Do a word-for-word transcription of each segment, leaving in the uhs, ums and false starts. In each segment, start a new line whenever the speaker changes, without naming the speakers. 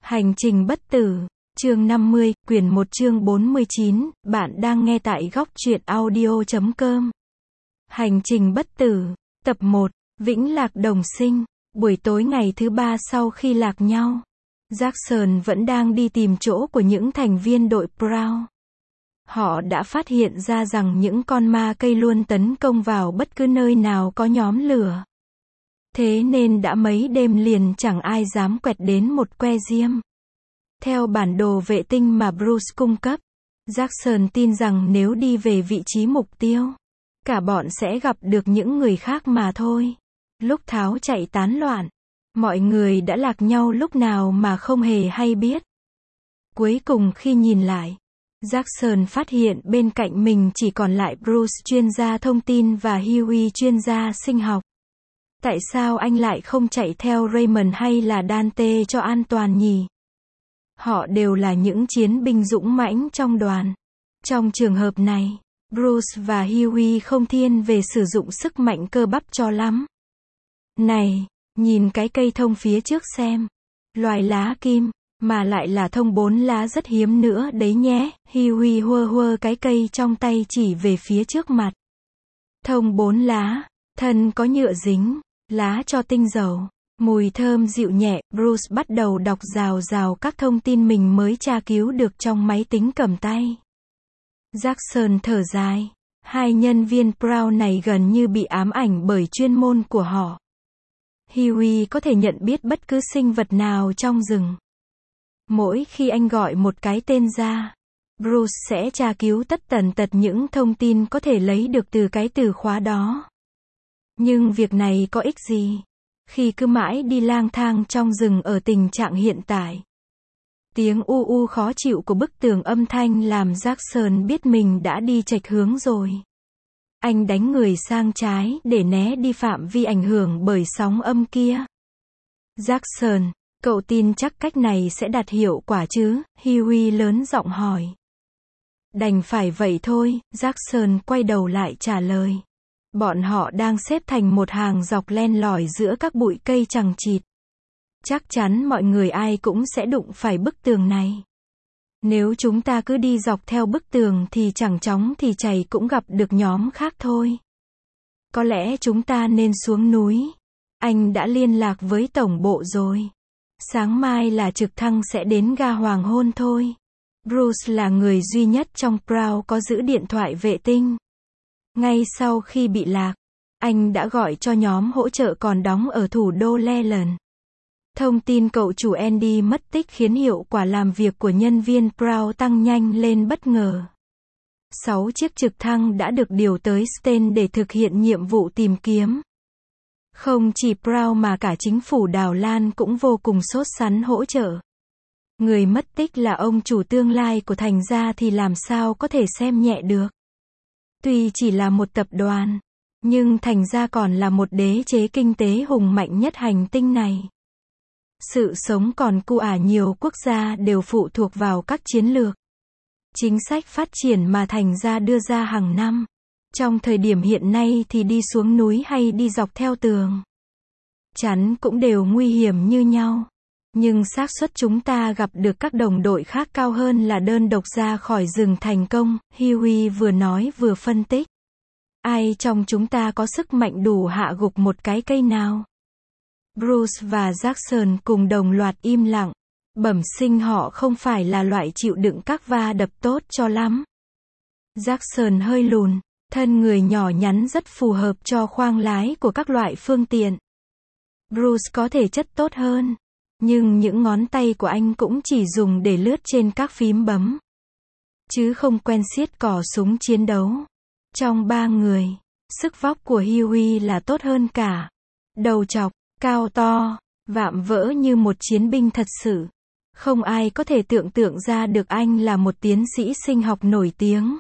Hành trình bất tử, chương năm mươi, quyển một chương bốn mươi chín, bạn đang nghe tại góc truyện audio chấm com. Hành trình bất tử, tập một, Vĩnh Lạc Đồng Sinh. Buổi tối ngày thứ ba sau khi lạc nhau, Jackson vẫn đang đi tìm chỗ của những thành viên đội Prowl. Họ đã phát hiện ra rằng những con ma cây luôn tấn công vào bất cứ nơi nào có nhóm lửa. Thế nên đã mấy đêm liền chẳng ai dám quẹt đến một que diêm. Theo bản đồ vệ tinh mà Bruce cung cấp, Jackson tin rằng nếu đi về vị trí mục tiêu, cả bọn sẽ gặp được những người khác mà thôi. Lúc tháo chạy tán loạn, mọi người đã lạc nhau lúc nào mà không hề hay biết. Cuối cùng khi nhìn lại, Jackson phát hiện bên cạnh mình chỉ còn lại Bruce chuyên gia thông tin và Huey chuyên gia sinh học. Tại sao anh lại không chạy theo Raymond hay là Dante cho an toàn nhỉ? Họ đều là những chiến binh dũng mãnh trong đoàn. Trong trường hợp này, Bruce và Huey không thiên về sử dụng sức mạnh cơ bắp cho lắm. Này, nhìn cái cây thông phía trước xem. Loài lá kim, mà lại là thông bốn lá rất hiếm nữa đấy nhé. Huey hơ hơ cái cây trong tay chỉ về phía trước mặt. Thông bốn lá, thân có nhựa dính, lá cho tinh dầu, mùi thơm dịu nhẹ. Bruce bắt đầu đọc rào rào các thông tin mình mới tra cứu được trong máy tính cầm tay. Jackson thở dài. Hai nhân viên Prowl này gần như bị ám ảnh bởi chuyên môn của họ. Huey có thể nhận biết bất cứ sinh vật nào trong rừng. Mỗi khi anh gọi một cái tên ra, Bruce sẽ tra cứu tất tần tật những thông tin có thể lấy được từ cái từ khóa đó. Nhưng việc này có ích gì khi cứ mãi đi lang thang trong rừng ở tình trạng hiện tại. Tiếng u u khó chịu của bức tường âm thanh làm Jackson biết mình đã đi chệch hướng rồi. Anh đánh người sang trái để né đi phạm vi ảnh hưởng bởi sóng âm kia. Jackson, cậu tin chắc cách này sẽ đạt hiệu quả chứ? Huey lớn giọng hỏi. Đành phải vậy thôi, Jackson quay đầu lại trả lời. Bọn họ đang xếp thành một hàng dọc len lỏi giữa các bụi cây chằng chịt. Chắc chắn mọi người ai cũng sẽ đụng phải bức tường này. Nếu chúng ta cứ đi dọc theo bức tường thì chẳng chóng thì chảy cũng gặp được nhóm khác thôi. Có lẽ chúng ta nên xuống núi. Anh đã liên lạc với tổng bộ rồi. Sáng mai là trực thăng sẽ đến ga hoàng hôn thôi. Bruce là người duy nhất trong Prowl có giữ điện thoại vệ tinh. Ngay sau khi bị lạc, anh đã gọi cho nhóm hỗ trợ còn đóng ở thủ đô Leland. Thông tin cậu chủ Andy mất tích khiến hiệu quả làm việc của nhân viên Prowl tăng nhanh lên bất ngờ. Sáu chiếc trực thăng đã được điều tới Stein để thực hiện nhiệm vụ tìm kiếm. Không chỉ Prowl mà cả chính phủ Đào Lan cũng vô cùng sốt sắng hỗ trợ. Người mất tích là ông chủ tương lai của Thành Gia thì làm sao có thể xem nhẹ được. Tuy chỉ là một tập đoàn, nhưng Thành Gia còn là một đế chế kinh tế hùng mạnh nhất hành tinh này. Sự sống còn cu ả nhiều quốc gia đều phụ thuộc vào các chiến lược, chính sách phát triển mà Thành Gia đưa ra hàng năm. Trong thời điểm hiện nay thì đi xuống núi hay đi dọc theo tường, chắn cũng đều nguy hiểm như nhau. Nhưng xác suất chúng ta gặp được các đồng đội khác cao hơn là đơn độc ra khỏi rừng thành công, Huey vừa nói vừa phân tích. Ai trong chúng ta có sức mạnh đủ hạ gục một cái cây nào? Bruce và Jackson cùng đồng loạt im lặng. Bẩm sinh họ không phải là loại chịu đựng các va đập tốt cho lắm. Jackson hơi lùn, thân người nhỏ nhắn rất phù hợp cho khoang lái của các loại phương tiện. Bruce có thể chất tốt hơn, nhưng những ngón tay của anh cũng chỉ dùng để lướt trên các phím bấm, chứ không quen siết cò súng chiến đấu. Trong ba người, sức vóc của Huey là tốt hơn cả. Đầu trọc, cao to, vạm vỡ như một chiến binh thật sự. Không ai có thể tưởng tượng ra được anh là một tiến sĩ sinh học nổi tiếng.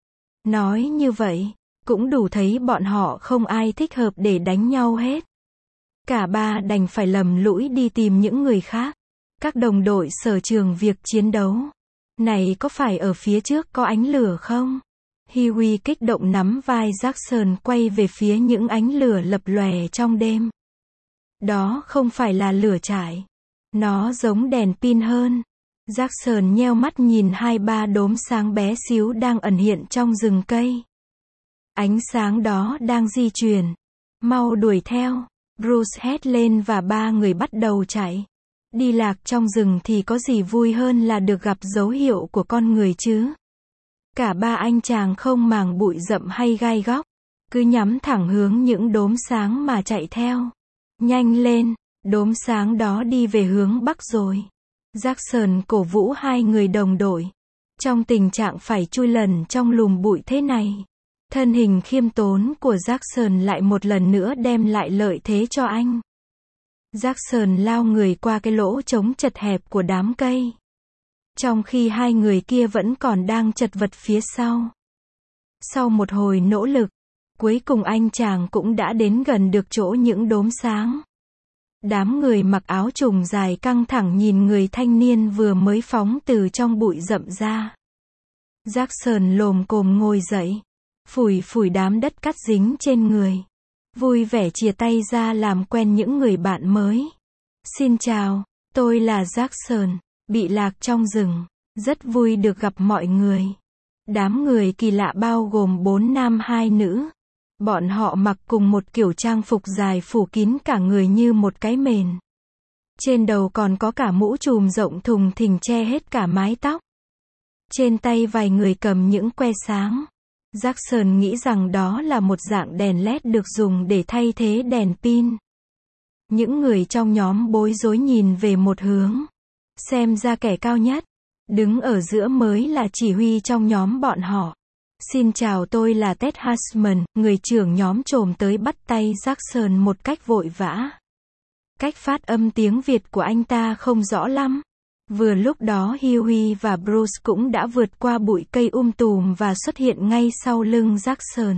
Nói như vậy, cũng đủ thấy bọn họ không ai thích hợp để đánh nhau hết. Cả ba đành phải lầm lũi đi tìm những người khác. Các đồng đội sở trường việc chiến đấu. Này có phải ở phía trước có ánh lửa không? Huey kích động nắm vai Jackson quay về phía những ánh lửa lập lòe trong đêm. Đó không phải là lửa trại. Nó giống đèn pin hơn. Jackson nheo mắt nhìn hai ba đốm sáng bé xíu đang ẩn hiện trong rừng cây. Ánh sáng đó đang di chuyển. Mau đuổi theo. Bruce hét lên và ba người bắt đầu chạy. Đi lạc trong rừng thì có gì vui hơn là được gặp dấu hiệu của con người chứ. Cả ba anh chàng không màng bụi rậm hay gai góc. Cứ nhắm thẳng hướng những đốm sáng mà chạy theo. Nhanh lên, đốm sáng đó đi về hướng bắc rồi. Jackson cổ vũ hai người đồng đội. Trong tình trạng phải chui lần trong lùm bụi thế này, thân hình khiêm tốn của Jackson lại một lần nữa đem lại lợi thế cho anh. Jackson lao người qua cái lỗ trống chật hẹp của đám cây, trong khi hai người kia vẫn còn đang chật vật phía sau. Sau một hồi nỗ lực, cuối cùng anh chàng cũng đã đến gần được chỗ những đốm sáng. Đám người mặc áo trùng dài căng thẳng nhìn người thanh niên vừa mới phóng từ trong bụi rậm ra. Jackson lồm cồm ngồi dậy, phủi phủi đám đất cát dính trên người, vui vẻ chìa tay ra làm quen những người bạn mới. Xin chào, tôi là Jackson, bị lạc trong rừng, rất vui được gặp mọi người. Đám người kỳ lạ bao gồm bốn nam hai nữ. Bọn họ mặc cùng một kiểu trang phục dài phủ kín cả người như một cái mền. Trên đầu còn có cả mũ trùm rộng thùng thình che hết cả mái tóc. Trên tay vài người cầm những que sáng. Jackson nghĩ rằng đó là một dạng đèn led được dùng để thay thế đèn pin. Những người trong nhóm bối rối nhìn về một hướng. Xem ra kẻ cao nhất, đứng ở giữa mới là chỉ huy trong nhóm bọn họ. Xin chào, tôi là Ted Husman, người trưởng nhóm trồm tới bắt tay Jackson một cách vội vã. Cách phát âm tiếng Việt của anh ta không rõ lắm. Vừa lúc đó Huey và Bruce cũng đã vượt qua bụi cây um tùm và xuất hiện ngay sau lưng Jackson.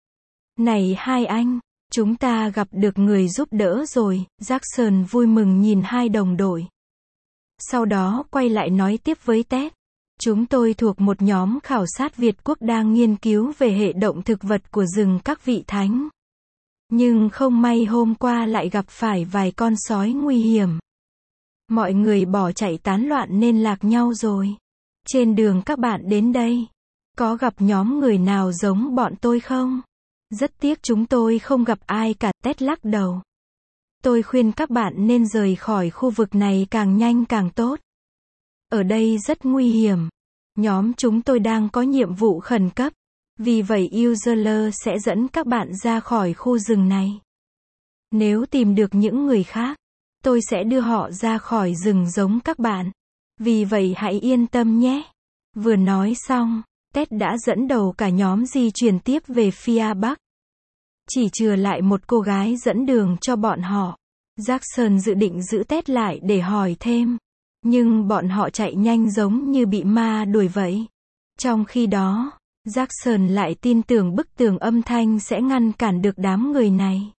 Này hai anh, chúng ta gặp được người giúp đỡ rồi, Jackson vui mừng nhìn hai đồng đội. Sau đó quay lại nói tiếp với Ted. Chúng tôi thuộc một nhóm khảo sát Việt Quốc đang nghiên cứu về hệ động thực vật của rừng các vị thánh. Nhưng không may hôm qua lại gặp phải vài con sói nguy hiểm. Mọi người bỏ chạy tán loạn nên lạc nhau rồi. Trên đường các bạn đến đây, có gặp nhóm người nào giống bọn tôi không? Rất tiếc chúng tôi không gặp ai cả, Ted lắc đầu. Tôi khuyên các bạn nên rời khỏi khu vực này càng nhanh càng tốt. Ở đây rất nguy hiểm. Nhóm chúng tôi đang có nhiệm vụ khẩn cấp. Vì vậy User sẽ dẫn các bạn ra khỏi khu rừng này. Nếu tìm được những người khác, tôi sẽ đưa họ ra khỏi rừng giống các bạn. Vì vậy hãy yên tâm nhé. Vừa nói xong, Ted đã dẫn đầu cả nhóm di chuyển tiếp về phía bắc. Chỉ chừa lại một cô gái dẫn đường cho bọn họ. Jackson dự định giữ Ted lại để hỏi thêm. Nhưng bọn họ chạy nhanh giống như bị ma đuổi vậy. Trong khi đó, Jackson lại tin tưởng bức tường âm thanh sẽ ngăn cản được đám người này,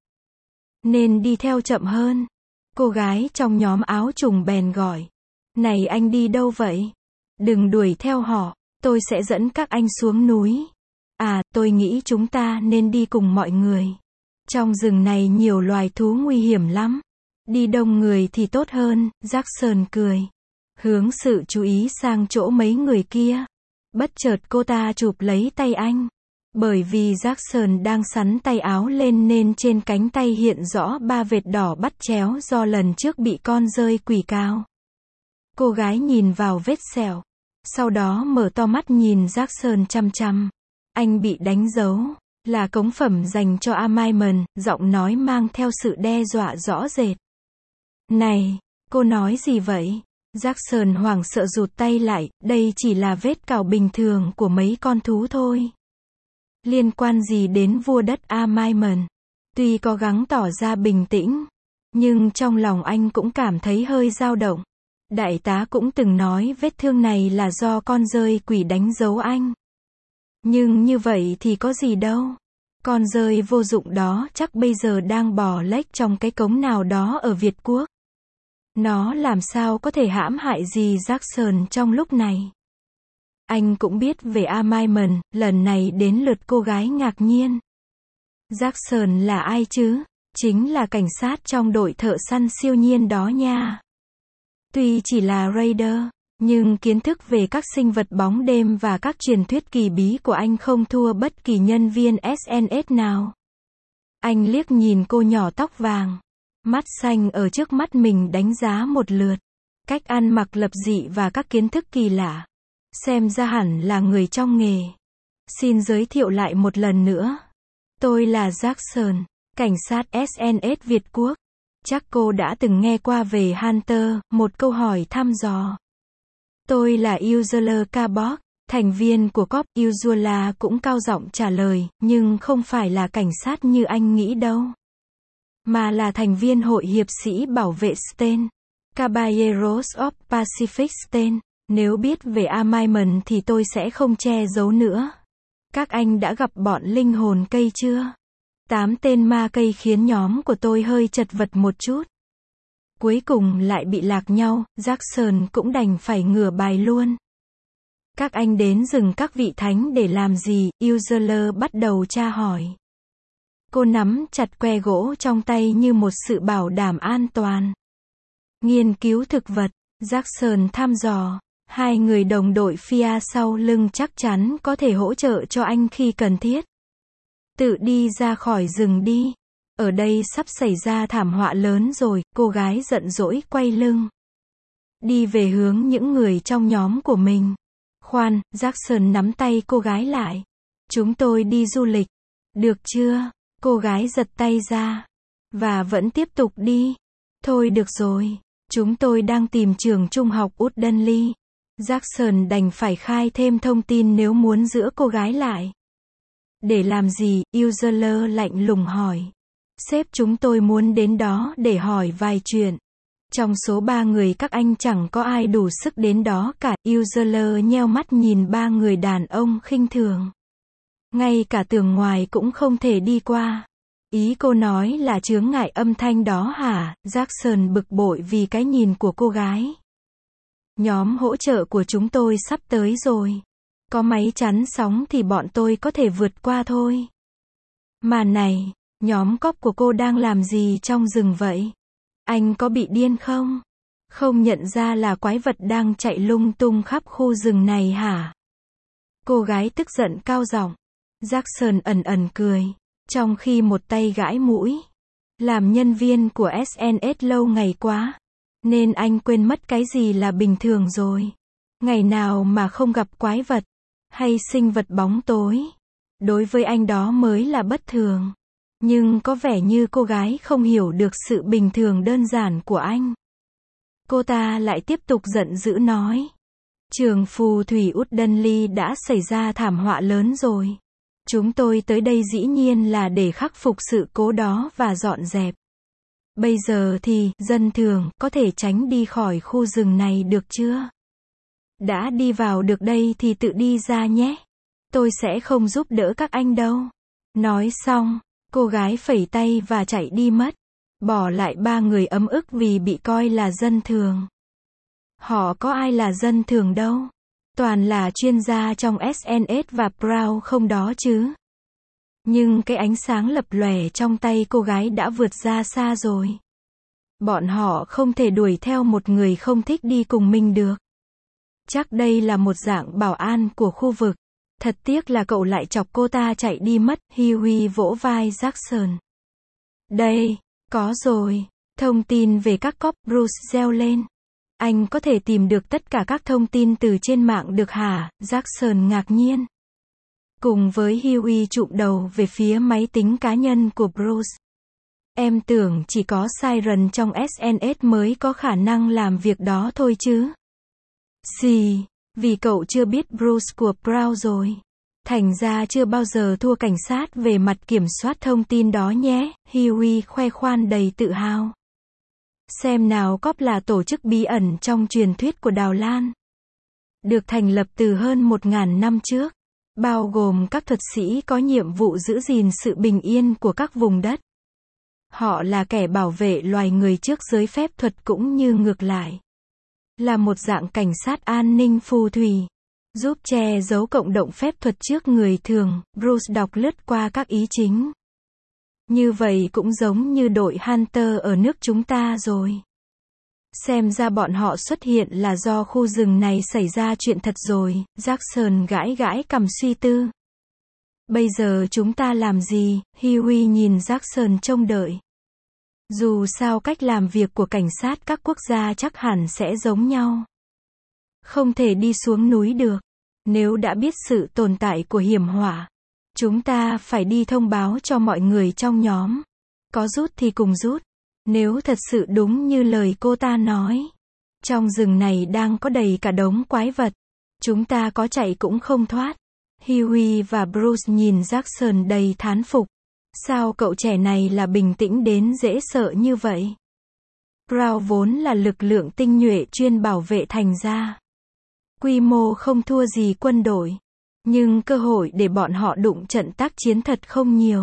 nên đi theo chậm hơn. Cô gái trong nhóm áo trùng bèn gọi. Này anh đi đâu vậy? Đừng đuổi theo họ, tôi sẽ dẫn các anh xuống núi. À, tôi nghĩ chúng ta nên đi cùng mọi người. Trong rừng này nhiều loài thú nguy hiểm lắm. Đi đông người thì tốt hơn, Jackson cười. Hướng sự chú ý sang chỗ mấy người kia. Bất chợt cô ta chụp lấy tay anh. Bởi vì Jackson đang xắn tay áo lên nên trên cánh tay hiện rõ ba vệt đỏ bắt chéo do lần trước bị con dơi quỷ cào. Cô gái nhìn vào vết sẹo. Sau đó mở to mắt nhìn Jackson chăm chăm. Anh bị đánh dấu. Là cống phẩm dành cho Amaiman, giọng nói mang theo sự đe dọa rõ rệt. Này, cô nói gì vậy? Jackson hoảng sợ rụt tay lại, đây chỉ là vết cào bình thường của mấy con thú thôi. Liên quan gì đến vua đất Amaiman? Tuy cố gắng tỏ ra bình tĩnh, nhưng trong lòng anh cũng cảm thấy hơi dao động. Đại tá cũng từng nói vết thương này là do con dơi quỷ đánh dấu anh. Nhưng như vậy thì có gì đâu. Con dơi vô dụng đó chắc bây giờ đang bò lếch trong cái cống nào đó ở Việt Quốc. Nó làm sao có thể hãm hại gì Jackson trong lúc này. Anh cũng biết về Amaiman, lần này đến lượt cô gái ngạc nhiên. Jackson là ai chứ? Chính là cảnh sát trong đội thợ săn siêu nhiên đó nha. Tuy chỉ là raider, nhưng kiến thức về các sinh vật bóng đêm và các truyền thuyết kỳ bí của anh không thua bất kỳ nhân viên ét en ét nào. Anh liếc nhìn cô nhỏ tóc vàng, mắt xanh ở trước mắt mình đánh giá một lượt. Cách ăn mặc lập dị và các kiến thức kỳ lạ. Xem ra hẳn là người trong nghề. Xin giới thiệu lại một lần nữa. Tôi là Jackson, cảnh sát ét en ét Việt Quốc. Chắc cô đã từng nghe qua về Hunter, một câu hỏi thăm dò. Tôi là Ursula Cabot, thành viên của cóp. Ursula cũng cao giọng trả lời, nhưng không phải là cảnh sát như anh nghĩ đâu. Mà là thành viên hội hiệp sĩ bảo vệ Sten. Caballeros of Pacific Sten. Nếu biết về Amaiman thì tôi sẽ không che giấu nữa. Các anh đã gặp bọn linh hồn cây chưa? Tám tên ma cây khiến nhóm của tôi hơi chật vật một chút. Cuối cùng lại bị lạc nhau, Jackson cũng đành phải ngửa bài luôn. Các anh đến rừng các vị thánh để làm gì? Ursula bắt đầu tra hỏi. Cô nắm chặt que gỗ trong tay như một sự bảo đảm an toàn. Nghiên cứu thực vật, Jackson thăm dò. Hai người đồng đội phía sau lưng chắc chắn có thể hỗ trợ cho anh khi cần thiết. Tự đi ra khỏi rừng đi. Ở đây sắp xảy ra thảm họa lớn rồi, cô gái giận dỗi quay lưng. Đi về hướng những người trong nhóm của mình. Khoan, Jackson nắm tay cô gái lại. Chúng tôi đi du lịch. Được chưa? Cô gái giật tay ra. Và vẫn tiếp tục đi. Thôi được rồi. Chúng tôi đang tìm trường trung học Woodley. Jackson đành phải khai thêm thông tin nếu muốn giữ cô gái lại. Để làm gì? Ursula lạnh lùng hỏi. Sếp chúng tôi muốn đến đó để hỏi vài chuyện. Trong số ba người các anh chẳng có ai đủ sức đến đó cả. Ursula nheo mắt nhìn ba người đàn ông khinh thường. Ngay cả tường ngoài cũng không thể đi qua. Ý cô nói là chướng ngại âm thanh đó hả? Jackson bực bội vì cái nhìn của cô gái. Nhóm hỗ trợ của chúng tôi sắp tới rồi. Có máy chắn sóng thì bọn tôi có thể vượt qua thôi. Mà này, nhóm cóp của cô đang làm gì trong rừng vậy? Anh có bị điên không? Không nhận ra là quái vật đang chạy lung tung khắp khu rừng này hả? Cô gái tức giận cao giọng. Jackson ẩn ẩn cười, trong khi một tay gãi mũi. Làm nhân viên của ét en ét lâu ngày quá, nên anh quên mất cái gì là bình thường rồi. Ngày nào mà không gặp quái vật, hay sinh vật bóng tối. Đối với anh đó mới là bất thường. Nhưng có vẻ như cô gái không hiểu được sự bình thường đơn giản của anh. Cô ta lại tiếp tục giận dữ nói. Trường phù thủy Woodley đã xảy ra thảm họa lớn rồi. Chúng tôi tới đây dĩ nhiên là để khắc phục sự cố đó và dọn dẹp. Bây giờ thì, dân thường, có thể tránh đi khỏi khu rừng này được chưa? Đã đi vào được đây thì tự đi ra nhé. Tôi sẽ không giúp đỡ các anh đâu. Nói xong, cô gái phẩy tay và chạy đi mất. Bỏ lại ba người ấm ức vì bị coi là dân thường. Họ có ai là dân thường đâu. Toàn là chuyên gia trong ét en ét và Prowl không đó chứ. Nhưng cái ánh sáng lập lòe trong tay cô gái đã vượt ra xa rồi. Bọn họ không thể đuổi theo một người không thích đi cùng mình được. Chắc đây là một dạng bảo an của khu vực. Thật tiếc là cậu lại chọc cô ta chạy đi mất. Huey vỗ vai Jackson. Đây, có rồi. Thông tin về các cóp. Bruce reo lên. Anh có thể tìm được tất cả các thông tin từ trên mạng được hả? Jackson ngạc nhiên. Cùng với Huey chụm đầu về phía máy tính cá nhân của Bruce. Em tưởng chỉ có Siren trong ét en ét mới có khả năng làm việc đó thôi chứ. Gì? Vì cậu chưa biết Bruce của Prowl rồi. Thành ra chưa bao giờ thua cảnh sát về mặt kiểm soát thông tin đó nhé. Huey khoe khoang đầy tự hào. Xem nào, cóp là tổ chức bí ẩn trong truyền thuyết của Đào Lan. Được thành lập từ hơn một ngàn năm trước. Bao gồm các thuật sĩ có nhiệm vụ giữ gìn sự bình yên của các vùng đất. Họ là kẻ bảo vệ loài người trước giới phép thuật cũng như ngược lại. Là một dạng cảnh sát an ninh phù thủy. Giúp che giấu cộng đồng phép thuật trước người thường. Bruce đọc lướt qua các ý chính. Như vậy cũng giống như đội Hunter ở nước chúng ta rồi. Xem ra bọn họ xuất hiện là do khu rừng này xảy ra chuyện thật rồi, Jackson gãi gãi cằm suy tư. Bây giờ chúng ta làm gì? Huey nhìn Jackson trông đợi. Dù sao cách làm việc của cảnh sát các quốc gia chắc hẳn sẽ giống nhau. Không thể đi xuống núi được. Nếu đã biết sự tồn tại của hiểm họa, chúng ta phải đi thông báo cho mọi người trong nhóm. Có rút thì cùng rút. Nếu thật sự đúng như lời cô ta nói, trong rừng này đang có đầy cả đống quái vật, chúng ta có chạy cũng không thoát. Huey và Bruce nhìn Jackson đầy thán phục. Sao cậu trẻ này là bình tĩnh đến dễ sợ như vậy? Brown vốn là lực lượng tinh nhuệ chuyên bảo vệ thành ra. Quy mô không thua gì quân đội. Nhưng cơ hội để bọn họ đụng trận tác chiến thật không nhiều.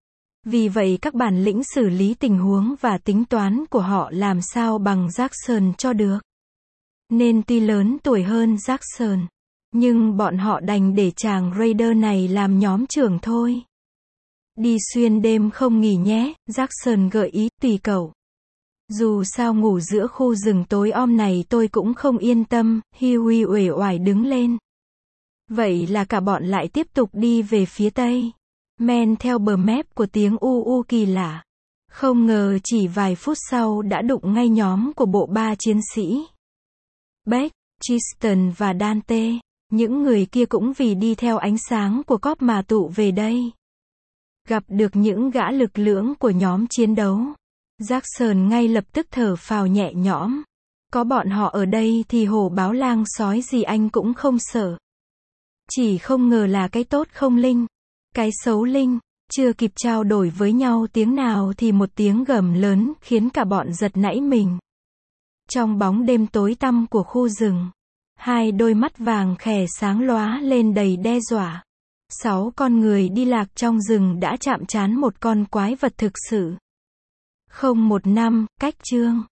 Vì vậy các bản lĩnh xử lý tình huống và tính toán của họ làm sao bằng Jackson cho được. Nên tuy lớn tuổi hơn Jackson, nhưng bọn họ đành để chàng Raider này làm nhóm trưởng thôi. Đi xuyên đêm không nghỉ nhé, Jackson gợi ý, tùy cậu. Dù sao ngủ giữa khu rừng tối om này tôi cũng không yên tâm, Huey uể oải đứng lên. Vậy là cả bọn lại tiếp tục đi về phía tây. Men theo bờ mép của tiếng u u kỳ lạ. Không ngờ chỉ vài phút sau đã đụng ngay nhóm của bộ ba chiến sĩ. Beck, Tristan và Dante. Những người kia cũng vì đi theo ánh sáng của cóp mà tụ về đây. Gặp được những gã lực lưỡng của nhóm chiến đấu. Jackson ngay lập tức thở phào nhẹ nhõm. Có bọn họ ở đây thì hổ báo lang sói gì anh cũng không sợ. Chỉ không ngờ là cái tốt không linh. Cái xấu linh. Chưa kịp trao đổi với nhau tiếng nào thì một tiếng gầm lớn khiến cả bọn giật nảy mình. Trong bóng đêm tối tăm của khu rừng, hai đôi mắt vàng khè sáng lóa lên đầy đe dọa. Sáu con người đi lạc trong rừng đã chạm trán một con quái vật thực sự. Không một năm, cách chương.